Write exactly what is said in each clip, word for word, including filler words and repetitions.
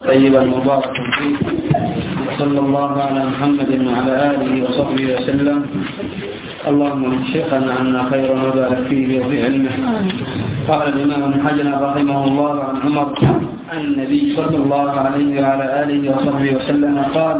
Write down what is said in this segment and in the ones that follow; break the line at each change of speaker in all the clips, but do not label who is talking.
طيبا مباركا فيه، صلى الله على محمد وعلى آله وصحبه وسلم. اللهم شيخنا عنا خير ما بارك فيه وفي علمه. قال الإمام ابن حجر رحمه الله عن عمر عن النبي صلى الله عليه وعلى آله وصحبه وسلم قال: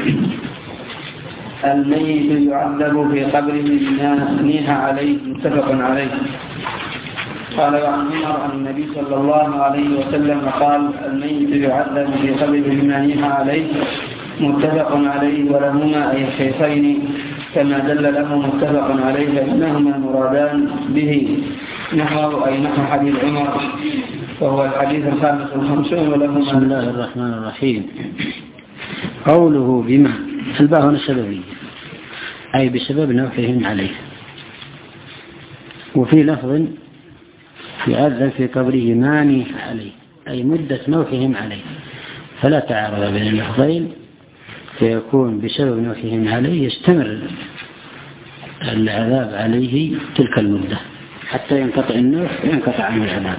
الميت يعذب في قبره بما نيح عليه، متفق عليه. قال عن عمر عن النبي صلى الله عليه وسلم قال: الميت يعذب في قبره بما نيح عليه، متفق عليه. ولهما أي الشيخين كما دل له متفق عليه، فإنهما المرادان به نحو أي نحو حديث عمر، وهو الحديث الخامس والخمسون. ولهما.
بسم الله الرحمن الرحيم. قوله بما الباء هنا سببية، أي بسبب نوحهم عليه. وفي لفظ يعذب في قبره ما نيح عليه، أي مدة نوحهم عليه، فلا تعارض بين اللفظين، فيكون بسبب نوحهم عليه يستمر العذاب عليه تلك المدة حتى ينقطع النوح وينقطع عنه العذاب.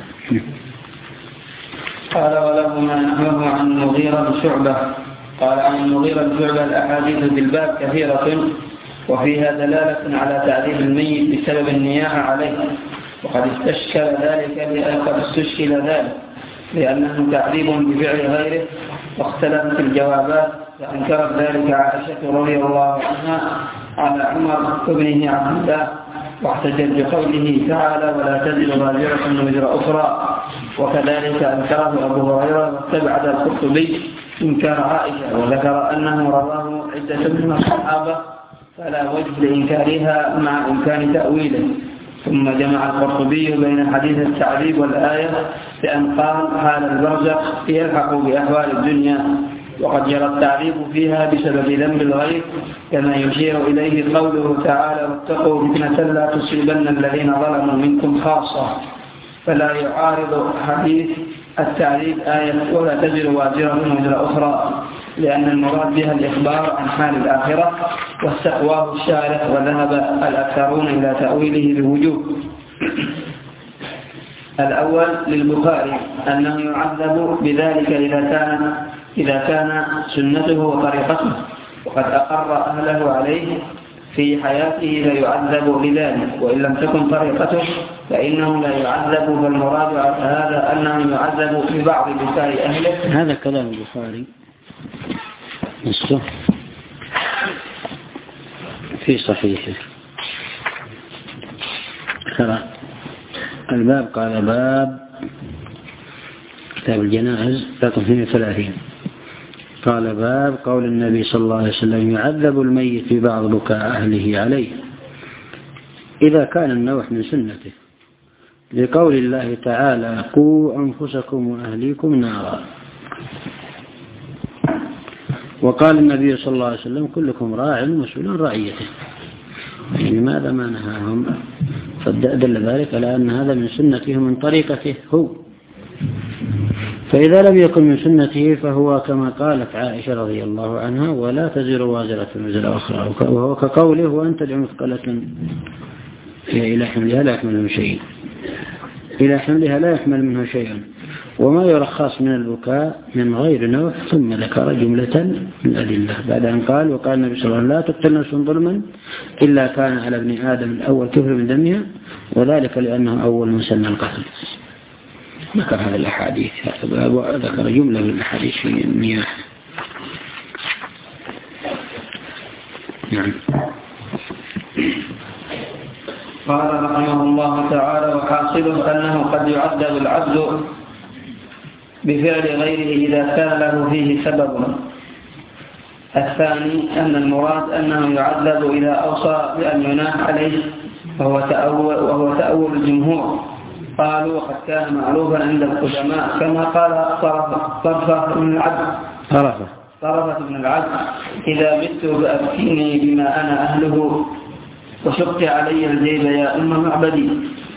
قال: ولهما نحوه عن المغيرة بن شعبة. قال عن المغيرة بن شعبة: الأحاديث في الباب كثيرة وفيها دلالة على تعذيب الميت بسبب النياحة عليه، وقد استشكل ذلك قد استشكل ذلك لأنه تعذيب بفعل غيره، واختلفت الجوابات، فأنكرت ذلك عائشة رضي الله عنها على عمر ابنه عبد الله، واحتجت بقوله تعالى: ولا تزر وازرة وزر أخرى. وكذلك أنكره أبو هريرة، واستبعد القرطبي إنكار عائشة، وذكر أنه رواه عدة من الصحابة فلا وجه لإنكارها مع إمكان تأويله. ثم جمع القرطبي بين حديث التعذيب والآية بأن قال: حال البرزخ يلحق بأحوال الدنيا، وقد جرى التعذيب فيها بسبب ذنب الغير، كما يشير إليه قوله تعالى: واتقوا فتنة لا تصيبن الذين ظلموا منكم خاصة. فلا يعارض حديث التعذيب آية ولا تزر وازرة وزر أخرى، لأن المراد بها الإخبار عن حال الآخرة، واستقواه الشارع، وذهب الأكثرون إلى تأويله بوجوه. الأول للبخاري أنه يعذب بذلك إذا كان إذا كان سنته وطريقته، وقد أقر أهله عليه في حياته فيعذب بذلك، وإن لم تكن طريقته فإنه لا يعذب. فالمراد على هذا أنه يعذب في بعض بكاء أهله.
هذا كلام البخاري نصه في صحيحه. الباب قال: باب كتاب الجنائز رقم اثنين وثلاثين. قال: باب قول النبي صلى الله عليه وسلم: يعذب الميت في بعض بكاء أهله عليه إذا كان النوح من سنته، لقول الله تعالى: قوا أنفسكم وأهليكم نارا. وقال النبي صلى الله عليه وسلم: كلكم راع مسؤول عن رعيته. لماذا ما نهاهم؟ فدل ذلك على أن هذا من سنته من طريقته هو، فإذا لم يكن من سنته فهو كما قالت عائشة رضي الله عنها: ولا تزر وازرة وزر أخرى، وهو كقوله: وأن تدع مثقلة إلى حملها لا يحمل منه شيء إلى حملها لا يحمل منه شيء. وما يرخص من البكاء من غير نوح. ثم ذكر جملة من الأدلة بعد أن قال: وقال النبي صلى الله عليه وسلم: لا تقتل نفس ظلما إلا كان على ابن آدم الأول كفر من دمها، وذلك لأنه أول من سن القتل. ذكر هذه الأحاديث، ذكر جملة من الأحاديث في المياه. نعم.
قال رحمه الله تعالى: وحاصله أنه قد يعذب العبد بفعل غيره إذا كان له فيه سبب. الثاني أن المراد أنه يعذب إذا أوصى بأن يناح عليه، وهو تأول, وهو تأول الجمهور. قالوا: وقد كان معروفا عند القدماء كما قال طرفة بن العبد طرفة طرفة بن العبد: إذا مت فأبكيني بما أنا أهله، وشق علي الجيب يا أم معبدي.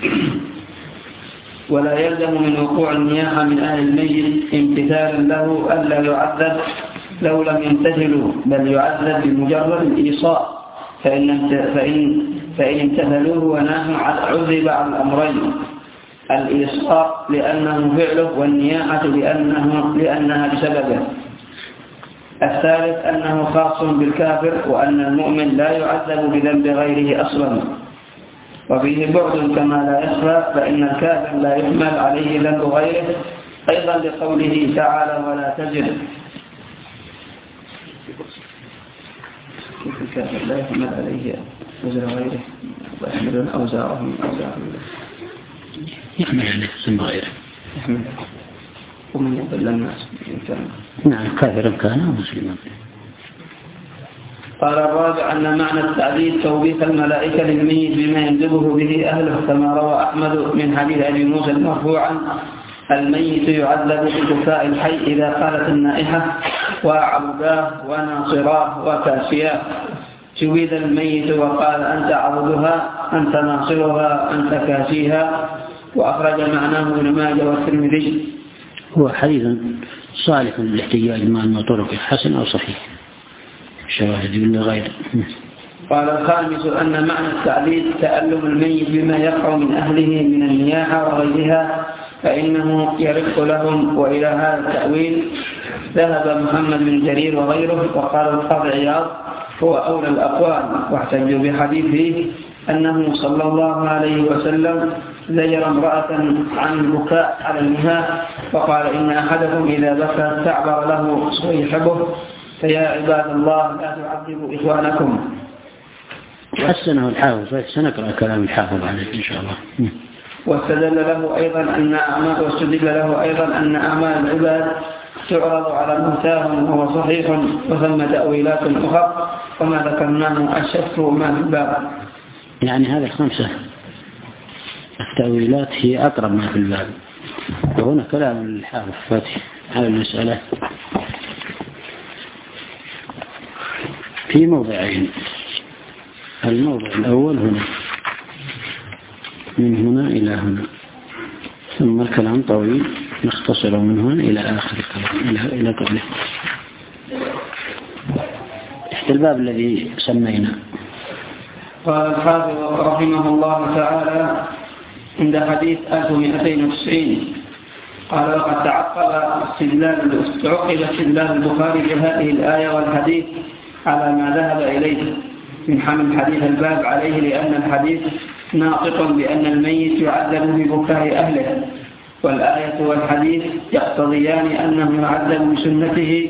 ولا يلزم من وقوع النياحة من أهل الميت امتثالا له ألا يعذب لو لم يمتثلوا، بل يعذب بمجرد الإيصاء، فإن, فإن, فإن امتثلوه وناهوا عذب على الأمرين. الإيصاء لأنه فعله، والنياحة لأنه لأنها بسببه. الثالث أنه خاص بالكافر، وأن المؤمن لا يعذب بذنب غيره أصلا. وفيه بعد كما لا يخفى، فإن الكافر لا يحمل عليه ذنب غيره، أيضا لقوله تعالى ولا تزر. كيف الكافر لا يحمل عليه وزر غيره ويحملون أوزارهم أوزارهم
يحمل عليه ذنب غيره،
يحمل ومن يضل الناس إن كان
نعم كافر كان أو مسلما.
قال الرابع أن معنى التعذيب توبيخ الملائكة للميت بما ينزله به أهله، كما روى أحمد من حديث أبي موسى مرفوعا: الميت يعذب ببكاء الحي إذا قالت النائحة وعبداه وناصراه وكاسياه. شويد الميت وقال أنت عبدها أنت ناصرها أنت كاسيها. وأخرج معناه ابن ماجه والترمذي.
هو حديث صالح للاحتجاج مع المطرق حسن أو صحيح شواهد من غيره.
قال الخامس أن معنى التعذيب تألم الميت بما يقع من أهله من النياحة وغيرها، فإنه يرق لهم. وإلى هذا التأويل ذهب محمد بن جرير وغيره، وقال القاضي عياض هو أولى الأقوال، واحتجوا بحديثه أنه صلى الله عليه وسلم زجر امرأة عن البكاء على المهاء، وقال إن أحدكم إذا بكى تعبر له صيحبه، فيا عباد الله لا تعذبوا إخوانكم.
حسنه الحافظ، سنقرأ كلام الحافظ عليه إن شاء الله.
واستدل له أيضا أن أعمال واستدل له أيضا أن أعمال العباد تعرض على موتاهم وهو صحيح، وثم تأويلات أخرى وما ذكرناه أشد ما في الباب.
يعني هذه الخمسة التأويلات هي أقرب ما في الباب. وهنا كلام الحافظ فتح على المسألة في موضعين. الموضع الأول هنا من هنا إلى هنا، ثم الكلام طويل نختصر من هنا إلى آخر الكلام إلى إلى قبله. تحت الباب الذي سمينا.
قال الحافظ رحمه الله تعالى عند حديث ألف ومئتين وتسعين قال: وقد تعقب استدلال تعقب استدلال البخاري بهذه الآية والحديث على ما ذهب إليه من حمل حديث الباب عليه، لأن الحديث ناطق بأن الميت يعذب ببكاء أهله، والآية والحديث يقتضيان أنه يعذب بسنته،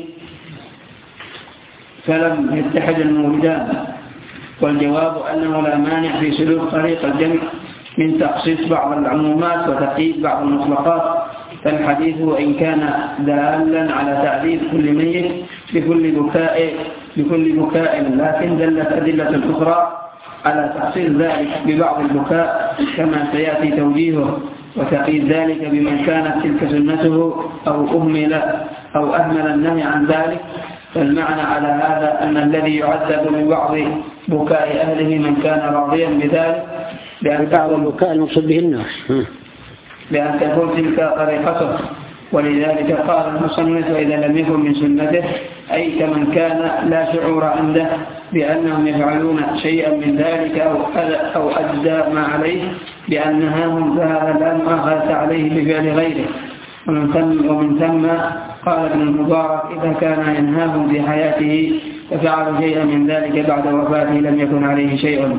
فلم يتحد الموجودان. والجواب أنه لا مانع في سلوك طريق الجمع من تخصيص بعض العمومات وتقييد بعض المطلقات، فالحديث وإن كان دالا على تعذيب كل ميت بكل بكاء بكل بكاء لكن دلت أدلة أخرى على تخصيص ذلك ببعض البكاء، كما سيأتي توجيهه، وتقييد ذلك بمن كانت تلك سنته أو أهمل أو أهمل النهي عن ذلك. فالمعنى على هذا أن الذي يعذب ببعض بكاء أهله من كان راضيا بذلك، بأن
بعض البكاء المقصود به الناس،
بأن تكون تلك طريقته. ولذلك قال المصنف: إذا لم يكن من سنته، أي كمن كان لا شعور عنده بأنهم يفعلون شيئا من ذلك أو أجزاء ما عليه بأن نهاهم، فهذا لا مؤاخذة عليه بفعل غيره. ومن ثم, ومن ثم قال ابن المبارك: إذا كان ينهاهم في حياته ففعلوا شيئا من ذلك بعد وفاته لم يكن عليه شيء.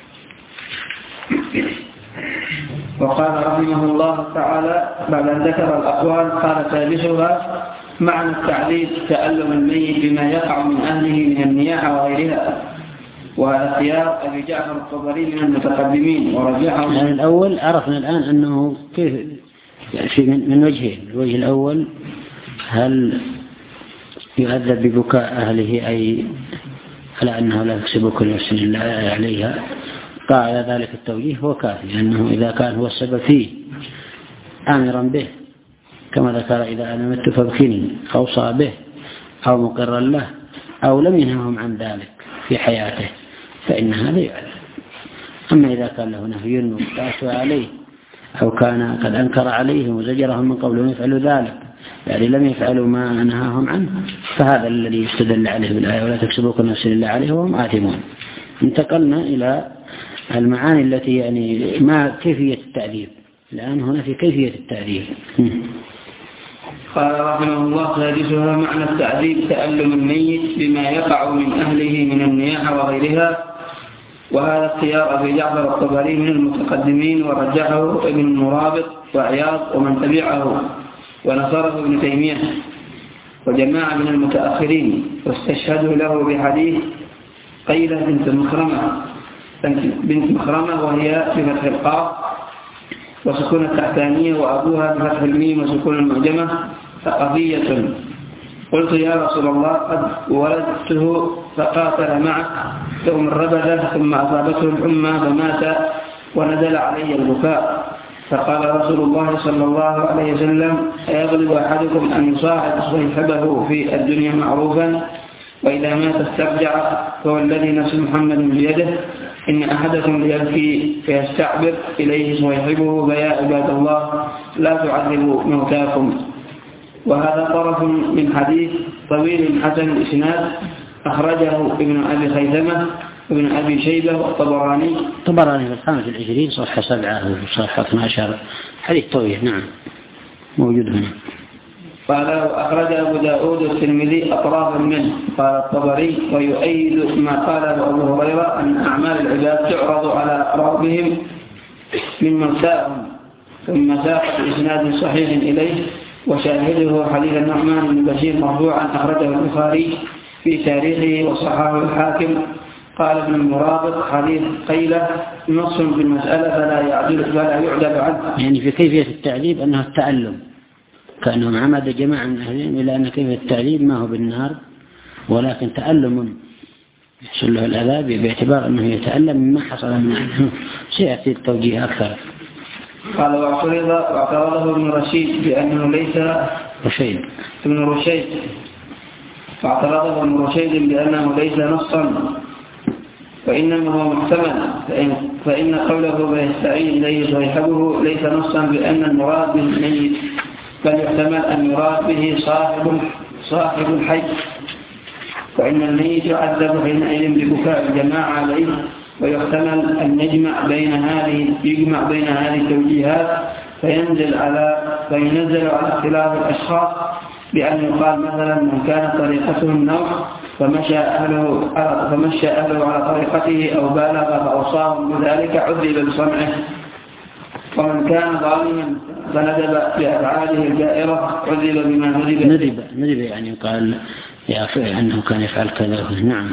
وقال رحمه الله تعالى بعد أن ذكر الأقوال قال: سادسها معنى التعذيب تألم الميت بما يقع من أهله من النياحة وغيرها. وهذا اختيار أبي جعفر الطبري من المتقدمين ورجحه.
يعني الأول عرفنا الآن أنه كيف يعني من وجهين. الوجه الأول: هل يعذب ببكاء أهله أي على أنه لا يكسب كل نفس إلا عليها؟ قال ذلك التوجيه هو كافي، لأنه إذا كان هو السبب فيه آمرا به كما ذكر: إذا أنا مت فابكني، أوصى به أو مقرا له أو لم ينههم عن ذلك في حياته، فإن هذا يعذب. أما إذا كان له نهي وتأسى عليه أو كان قد أنكر عليهم وزجرهم من قبل أن يفعلوا ذلك، يعني لم يفعلوا ما نهاهم عنه، فهذا الذي يستدل عليه بالآية: ولا تكسبوا كل نفس إلا عليه وهم آثمون. انتقلنا إلى المعاني التي يعني ما كيفية التعذيب. الآن هنا في كيفية التعذيب.
قال رحمه الله: سادسها معنى التعذيب تألم الميت بما يقع من أهله من النياحة وغيرها، وهذا اختيار أبي جعفر الطبري من المتقدمين، ورجحه ابن المرابط وعياض ومن تبعه، ونصره ابن تيمية وجماعة من المتأخرين، واستشهدوا له بحديث قيلة بنت مخرمة بنت مخرمة وهي بفتح القاف وسكون التحتانية، وأبوها بفتح الميم وسكون المعجمة، ثقفية. قلت: يا رسول الله، قد ولدته فقاتل معه يوم الربذة ثم أصابته الحمى فمات ونزل علي البكاء، فقال رسول الله صلى الله عليه وسلم: أيغلب أحدكم أن يصاحب صاحبه في الدنيا معروفا وإذا مات استرجع؟ فوالذي نفس محمد بيده إن أحدكم ليبكي فيستعبر إليه صاحبه، فيا عباد الله لا تعذبوا موتاكم. وهذا طرف من حديث طويل حسن الإسناد أخرجه ابن أبي خيثمة ابن أبي شيبة والطبراني
طبراني في الخامس العشرين صفحة سبعة وصفحة اثنا عشر، حديث طويل. نعم، موجود هنا.
قال: أخرج أبو داود والترمذي أطرافا منه. قال الطبري: ويؤيد ما قاله أبو هريرة أن أعمال العباد تعرض على أقرابهم من موتاهم، ثم ساق بإسناد صحيح إليه، وشاهده حديث النعمان بن بشير مرفوعا أخرجه البخاري في تاريخه وصححه الحاكم. قال ابن المرابط: حديث قيلة نص في المسألة فلا يعدل فلا يعدل عنه.
يعني في كيفية التعذيب أنه التألم، كأنهم عمد جماعة من أهلهم إلى أن كيفية التعذيب ما هو بالنار ولكن تألم يحصل له العذاب باعتبار أنه يتألم مما حصل منه. سيأتي التوجيه أكثر.
قال: واعترضه ابن رشيد بأنه ليس
رشيد
ابن رشيد واعترضه ابن رشيد بأنه ليس نصا، وإنما هو محتمل، فإن, فإن قوله فيستعين إليه صاحبه ليس نصا بأن المراد بالميت، بل يحتمل أن يراد به صاحب صاحب الحي، وإن الميت يعذب حينئذ ببكاء الجماعة عليه. ويحتمل أن يجمع بين هذه يجمع بين هذه التوجيهات فينزل على فينزل على اختلاف الأشخاص، بأن يقال مثلا: من كان طريقته النوم فمشى أهله فمشى أهله على طريقته أو بالغ فأوصاهم بذلك عذب بصنعه، ومن كان ظالما فندب بأفعاله الجائرة عذب بما ندب
ندب ندب يعني قال يا أنه كان يفعل كذا. نعم.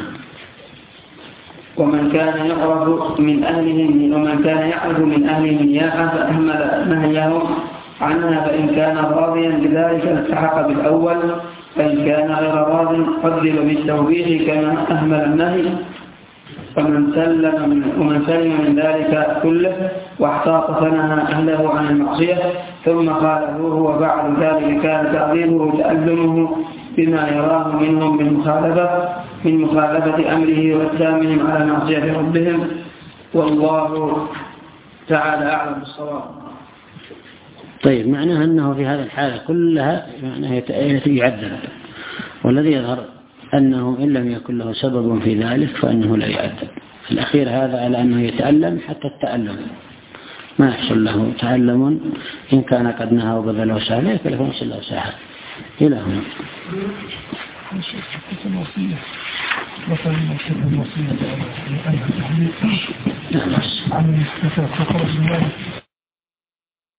ومن كان يعرف من أهلهم ومن كان يعرف من أهله النياحة فأهمل نهيهم عنها، فإن كان راضيا بذلك التحق بالأول، فإن كان غير راض عذب بالتوبيخ كما أهمل النهي. ومن سلم من ومن سلم من ذلك كله واحتاط فنهى أهله عن المعصية ثم قاله هو بعد ذلك كان تعذيبه تألمه بما يراه منهم من مخالفة من مخالفة أمره وإقدامهم على معصية ربهم، والله تعالى أعلم بالصواب.
طيب، معناه أنه في هذه الحالة كلها معناه يعذب، والذي يظهر أنه إن لم يكن له سبب في ذلك فإنه لا يعذب. الأخير هذا على أنه يتألم حتى التألم ما يحصل له تألم، إن كان قد نهى وبذل وسعى فله يحصل له ساحة إلى هنا.
مثلا